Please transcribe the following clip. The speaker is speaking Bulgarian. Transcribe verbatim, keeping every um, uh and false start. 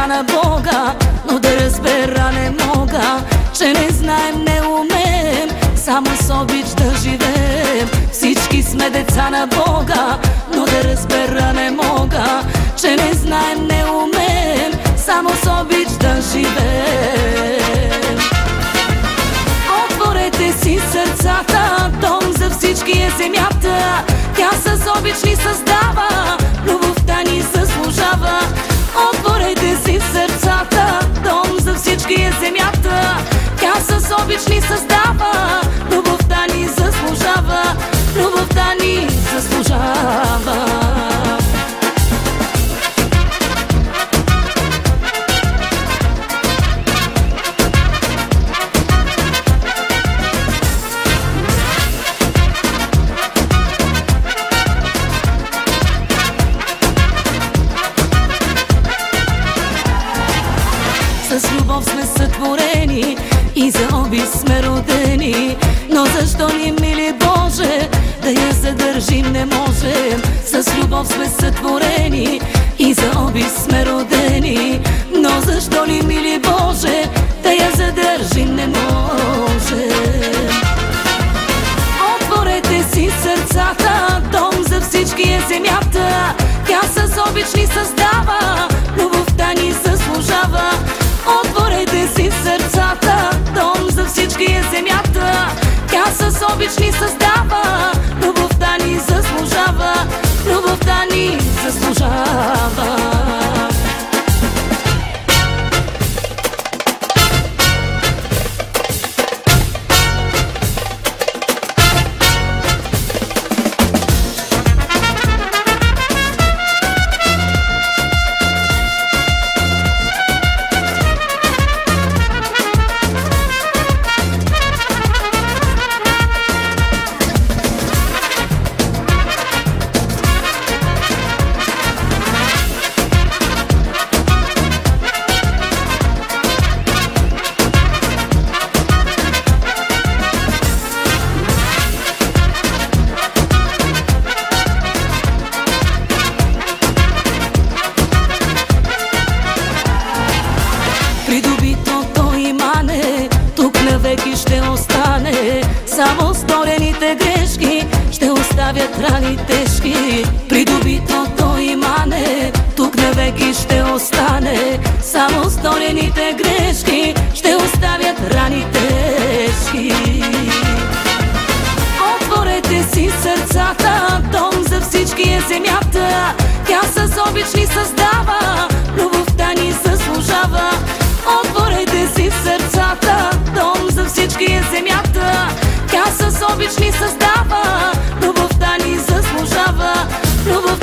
деца на Бога, но да разбера не мога, че не знаем, не умеем само с обич да живеем. Всички сме деца на Бога, но да разбера не мога, че не знаем, не умеем само с обич да живеем. Отворете си сърцата, дом за всички е земята. Тя с обич ни създава, любовта ни заслужава. Отворете си сърцата, дом за всички е земята. Тя с обич ни създава, любовта ни заслужава. Любовта ни заслужава. С любов сме сътворени и за обич сме родени, но защо ни, мили Боже, да я задържим не можем? С любов сме сътворени и за обич сме родени, но защо ни, мили Боже, да я задържим не можем? Отворете си сърцата, дом за всички е земята. Тя с обич ни създава, любовта ни заслужава. Отворете си сърцата, дом за всички е земята. Тя с обич ни създава, любовта ни заслужава. Любовта ни заслужава. Придобитото имане тук навеки ще остане, само сторените грешки ще оставят рани тежки. Придобитото имане тук навеки ще остане, само сторените грешки ще оставят рани тежки. Отворете си сърцата, дом за всички е земята. Тя с обич ни създава, любовта ни заслужава. Отворете си сърцата, дом за всички е земята. Тя с обич ни създава, любовта ни заслужава. Любов